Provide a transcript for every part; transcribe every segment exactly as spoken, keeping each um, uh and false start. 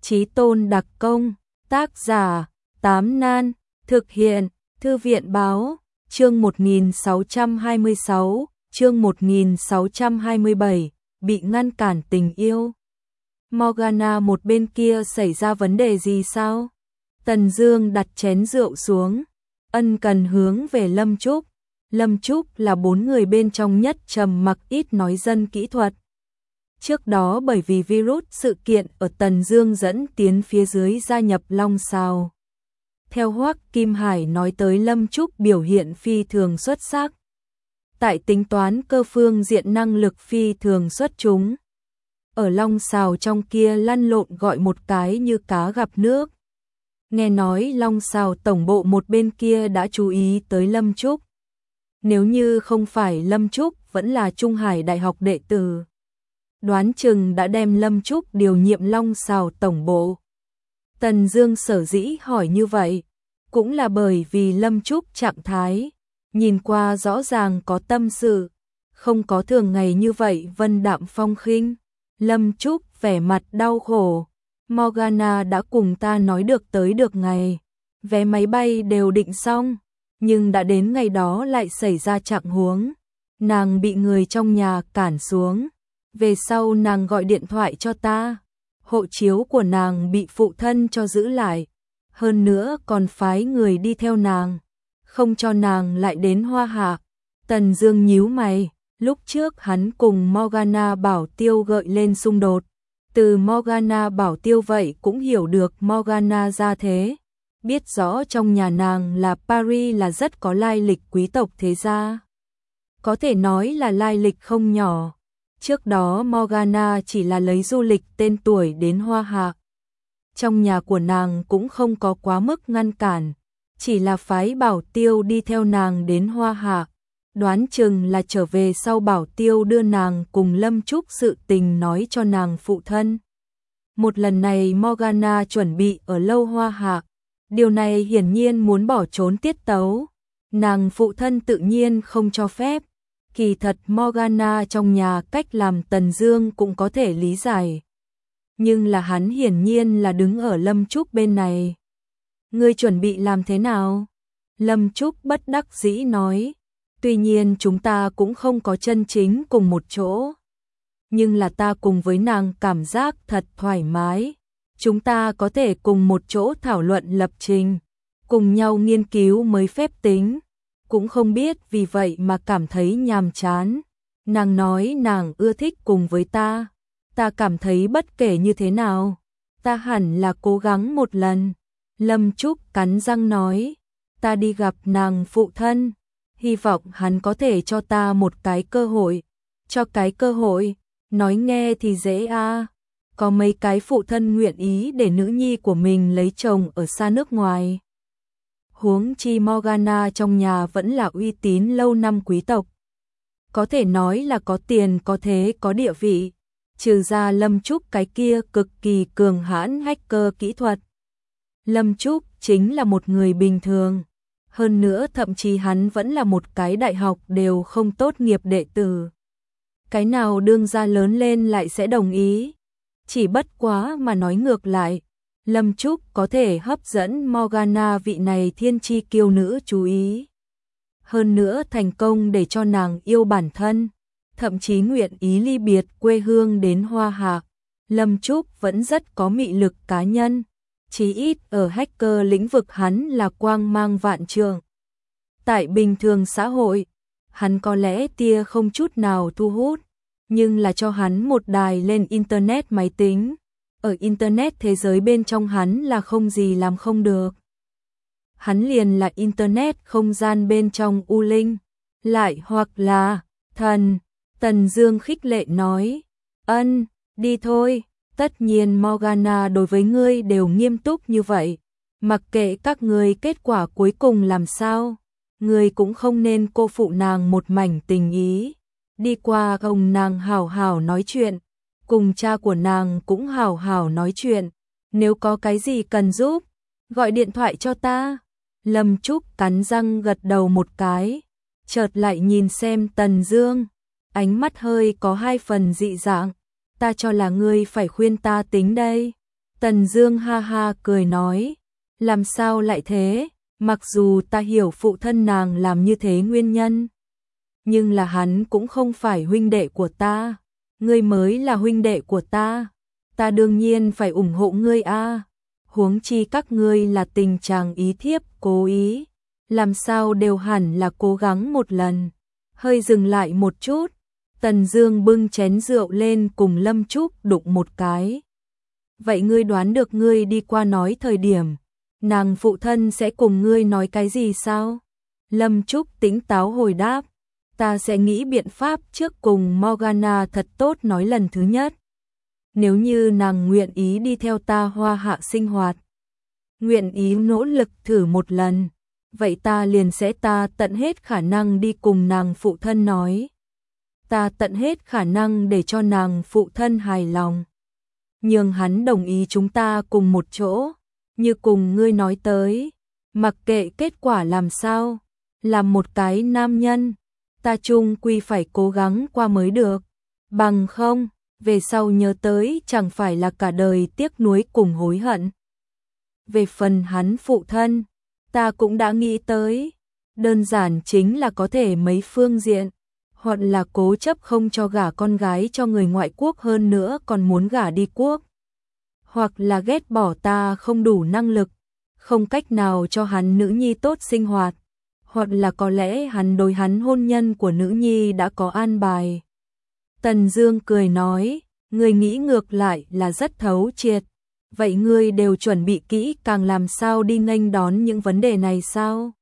Chí tôn đặc công, tác giả, Tám Nan, thực hiện, Thư viện báo, chương một nghìn sáu trăm hai mươi sáu, chương một nghìn sáu trăm hai mươi bảy, bị ngăn cản tình yêu. Morgana một bên kia xảy ra vấn đề gì sao? Tần Dương đặt chén rượu xuống, ân cần hướng về Lâm Trúc. Lâm Trúc là bốn người bên trong nhất trầm mặc ít nói dân kỹ thuật. Trước đó bởi vì virus sự kiện ở Tần Dương dẫn tiến phía dưới gia nhập Long Sào. Theo Hoắc Kim Hải nói tới, Lâm Trúc biểu hiện phi thường xuất sắc. Tại tính toán cơ phương diện năng lực phi thường xuất chúng. Ở Long Sào trong kia lăn lộn gọi một cái như cá gặp nước. Nghe nói Long Sào tổng bộ một bên kia đã chú ý tới Lâm Trúc. Nếu như không phải Lâm Trúc vẫn là Trung Hải Đại học đệ tử, đoán chừng đã đem Lâm Trúc điều nhiệm Long Sào tổng bộ. Tần Dương sở dĩ hỏi như vậy, cũng là bởi vì Lâm Trúc trạng thái, nhìn qua rõ ràng có tâm sự, không có thường ngày như vậy vân đạm phong khinh. Lâm Trúc vẻ mặt đau khổ, Morgana đã cùng ta nói được tới được ngày, vé máy bay đều định xong, nhưng đã đến ngày đó lại xảy ra trạng huống, nàng bị người trong nhà cản xuống. Về sau nàng gọi điện thoại cho ta, hộ chiếu của nàng bị phụ thân cho giữ lại, hơn nữa còn phái người đi theo nàng, không cho nàng lại đến Hoa Hạ. Tần Dương nhíu mày, lúc trước hắn cùng Morgana Bảo Tiêu gợi lên xung đột, từ Morgana Bảo Tiêu vậy cũng hiểu được Morgana gia thế, biết rõ trong nhà nàng là Paris là rất có lai lịch quý tộc thế gia, có thể nói là lai lịch không nhỏ. Trước đó Morgana chỉ là lấy du lịch tên tuổi đến Hoa Hạ. Trong nhà của nàng cũng không có quá mức ngăn cản, chỉ là phái Bảo Tiêu đi theo nàng đến Hoa Hạ. Đoán chừng là trở về sau Bảo Tiêu đưa nàng cùng Lâm Trúc sự tình nói cho nàng phụ thân. Một lần này Morgana chuẩn bị ở lâu Hoa Hạ, điều này hiển nhiên muốn bỏ trốn tiết tấu. Nàng phụ thân tự nhiên không cho phép. Kỳ thật Morgana trong nhà cách làm Tần Dương cũng có thể lý giải. Nhưng là hắn hiển nhiên là đứng ở Lâm Trúc bên này. Ngươi chuẩn bị làm thế nào? Lâm Trúc bất đắc dĩ nói. Tuy nhiên chúng ta cũng không có chân chính cùng một chỗ. Nhưng là ta cùng với nàng cảm giác thật thoải mái. Chúng ta có thể cùng một chỗ thảo luận lập trình, cùng nhau nghiên cứu mới phép tính. Cũng không biết vì vậy mà cảm thấy nhàm chán. Nàng nói nàng ưa thích cùng với ta. Ta cảm thấy bất kể như thế nào, ta hẳn là cố gắng một lần. Lâm Trúc cắn răng nói. Ta đi gặp nàng phụ thân, hy vọng hắn có thể cho ta một cái cơ hội. Cho cái cơ hội, nói nghe thì dễ à. Có mấy cái phụ thân nguyện ý để nữ nhi của mình lấy chồng ở xa nước ngoài. Huống chi Morgana trong nhà vẫn là uy tín lâu năm quý tộc. Có thể nói là có tiền có thế có địa vị. Trừ ra Lâm Trúc cái kia cực kỳ cường hãn hacker kỹ thuật. Lâm Trúc chính là một người bình thường. Hơn nữa thậm chí hắn vẫn là một cái đại học đều không tốt nghiệp đệ tử. Cái nào đương gia lớn lên lại sẽ đồng ý. Chỉ bất quá mà nói ngược lại, Lâm Trúc có thể hấp dẫn Morgana vị này thiên chi kiêu nữ chú ý. Hơn nữa thành công để cho nàng yêu bản thân, thậm chí nguyện ý ly biệt quê hương đến Hoa Hạ. Lâm Trúc vẫn rất có mị lực cá nhân, chí ít ở hacker lĩnh vực hắn là quang mang vạn trượng. Tại bình thường xã hội, hắn có lẽ tia không chút nào thu hút, nhưng là cho hắn một đài lên internet máy tính. Ở internet thế giới bên trong hắn là không gì làm không được. Hắn liền là internet không gian bên trong U Linh, lại hoặc là thần. Tần Dương khích lệ nói. Ân, đi thôi. Tất nhiên Morgana đối với ngươi đều nghiêm túc như vậy. Mặc kệ các ngươi kết quả cuối cùng làm sao, ngươi cũng không nên cô phụ nàng một mảnh tình ý. Đi qua cùng nàng hảo hảo nói chuyện, cùng cha của nàng cũng hảo hảo nói chuyện. Nếu có cái gì cần giúp, gọi điện thoại cho ta. Lâm Trúc cắn răng gật đầu một cái, chợt lại nhìn xem Tần Dương, ánh mắt hơi có hai phần dị dạng. Ta cho là ngươi phải khuyên ta tính đây. Tần Dương ha ha cười nói, làm sao lại thế, mặc dù ta hiểu phụ thân nàng làm như thế nguyên nhân, nhưng là hắn cũng không phải huynh đệ của ta, ngươi mới là huynh đệ của ta, ta đương nhiên phải ủng hộ ngươi a. Huống chi các ngươi là tình chàng ý thiếp cố ý, làm sao đều hẳn là cố gắng một lần. Hơi dừng lại một chút, Tần Dương bưng chén rượu lên cùng Lâm Trúc đụng một cái. Vậy ngươi đoán được ngươi đi qua nói thời điểm, nàng phụ thân sẽ cùng ngươi nói cái gì sao? Lâm Trúc tỉnh táo hồi đáp, ta sẽ nghĩ biện pháp trước cùng Morgana thật tốt nói lần thứ nhất. Nếu như nàng nguyện ý đi theo ta Hoa Hạ sinh hoạt, nguyện ý nỗ lực thử một lần, vậy ta liền sẽ ta tận hết khả năng đi cùng nàng phụ thân nói. Ta tận hết khả năng để cho nàng phụ thân hài lòng. Nhưng hắn đồng ý chúng ta cùng một chỗ, như cùng ngươi nói tới, mặc kệ kết quả làm sao, làm một cái nam nhân, ta chung quy phải cố gắng qua mới được, bằng không, về sau nhớ tới chẳng phải là cả đời tiếc nuối cùng hối hận. Về phần hắn phụ thân, ta cũng đã nghĩ tới, đơn giản chính là có thể mấy phương diện, hoặc là cố chấp không cho gả con gái cho người ngoại quốc hơn nữa còn muốn gả đi quốc, hoặc là ghét bỏ ta không đủ năng lực, không cách nào cho hắn nữ nhi tốt sinh hoạt, hoặc là có lẽ hắn đối hắn hôn nhân của nữ nhi đã có an bài. Tần Dương cười nói, ngươi nghĩ ngược lại là rất thấu triệt, vậy ngươi đều chuẩn bị kỹ càng làm sao đi nghênh đón những vấn đề này sao?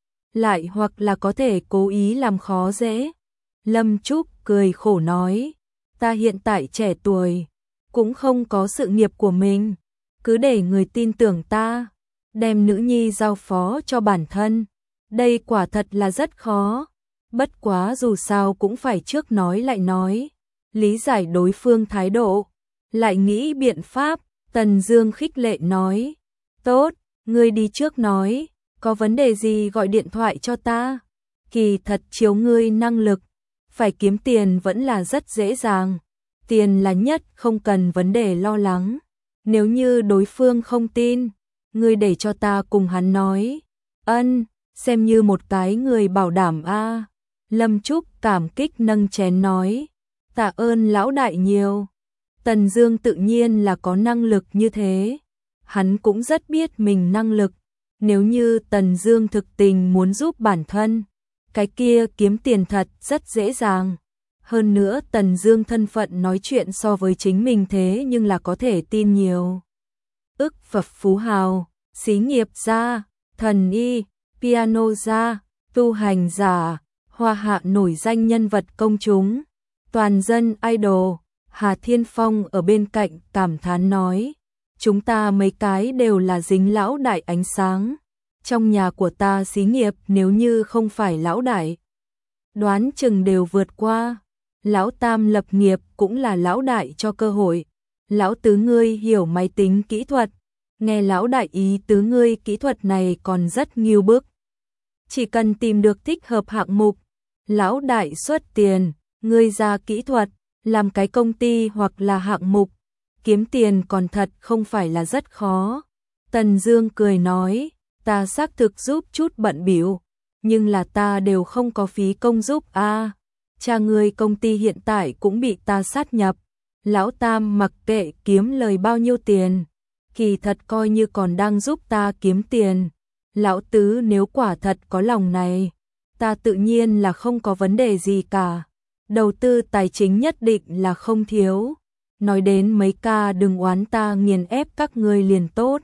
Lại hoặc là có thể cố ý làm khó dễ. Lâm Trúc cười khổ nói, ta hiện tại trẻ tuổi, cũng không có sự nghiệp của mình, cứ để người tin tưởng ta, đem nữ nhi giao phó cho bản thân, đây quả thật là rất khó, bất quá dù sao cũng phải trước nói lại nói, lý giải đối phương thái độ, lại nghĩ biện pháp. Tần Dương khích lệ nói, tốt, ngươi đi trước nói, có vấn đề gì gọi điện thoại cho ta, kỳ thật chiếu ngươi năng lực, phải kiếm tiền vẫn là rất dễ dàng, tiền là nhất không cần vấn đề lo lắng, nếu như đối phương không tin, ngươi để cho ta cùng hắn nói, ân, xem như một cái người bảo đảm a. Lâm Trúc cảm kích nâng chén nói, tạ ơn lão đại nhiều. Tần Dương tự nhiên là có năng lực như thế, hắn cũng rất biết mình năng lực, nếu như Tần Dương thực tình muốn giúp bản thân, cái kia kiếm tiền thật rất dễ dàng. Hơn nữa Tần Dương thân phận nói chuyện so với chính mình thế nhưng là có thể tin nhiều. Ức Phật phú hào, xí nghiệp gia, thần y, piano gia, tu hành giả, Hoa Hạ nổi danh nhân vật công chúng, toàn dân idol. Hà Thiên Phong ở bên cạnh cảm thán nói, chúng ta mấy cái đều là dính lão đại ánh sáng, trong nhà của ta xí nghiệp nếu như không phải lão đại, đoán chừng đều vượt qua, lão tam lập nghiệp cũng là lão đại cho cơ hội, lão tứ ngươi hiểu máy tính kỹ thuật, nghe lão đại ý tứ ngươi kỹ thuật này còn rất nghiêu bức, chỉ cần tìm được thích hợp hạng mục, lão đại xuất tiền, ngươi ra kỹ thuật, làm cái công ty hoặc là hạng mục, kiếm tiền còn thật không phải là rất khó. Tần Dương cười nói, ta xác thực giúp chút bận bịu, nhưng là ta đều không có phí công giúp a. À, cha ngươi công ty hiện tại cũng bị ta sát nhập, lão tam mặc kệ kiếm lời bao nhiêu tiền, kỳ thật coi như còn đang giúp ta kiếm tiền. Lão tứ nếu quả thật có lòng này, ta tự nhiên là không có vấn đề gì cả. Đầu tư tài chính nhất định là không thiếu. Nói đến mấy ca đừng oán ta nghiền ép các ngươi liền tốt.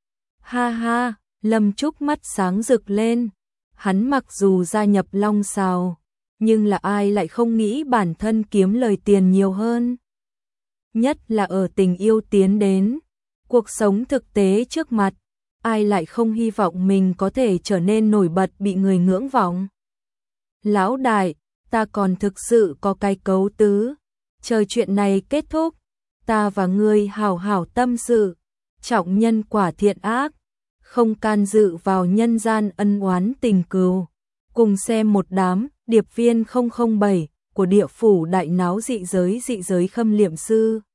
Ha ha, Lâm Trúc mắt sáng rực lên. Hắn mặc dù gia nhập Long Sào, nhưng là ai lại không nghĩ bản thân kiếm lời tiền nhiều hơn. Nhất là ở tình yêu tiến đến, cuộc sống thực tế trước mặt, ai lại không hy vọng mình có thể trở nên nổi bật bị người ngưỡng vọng. Lão đại, ta còn thực sự có cái cấu tứ, chờ chuyện này kết thúc, ta và ngươi hảo hảo tâm sự, trọng nhân quả thiện ác, không can dự vào nhân gian ân oán tình cừu. Cùng xem một đám điệp viên không không bảy của địa phủ đại náo dị giới dị giới khâm liệm sư.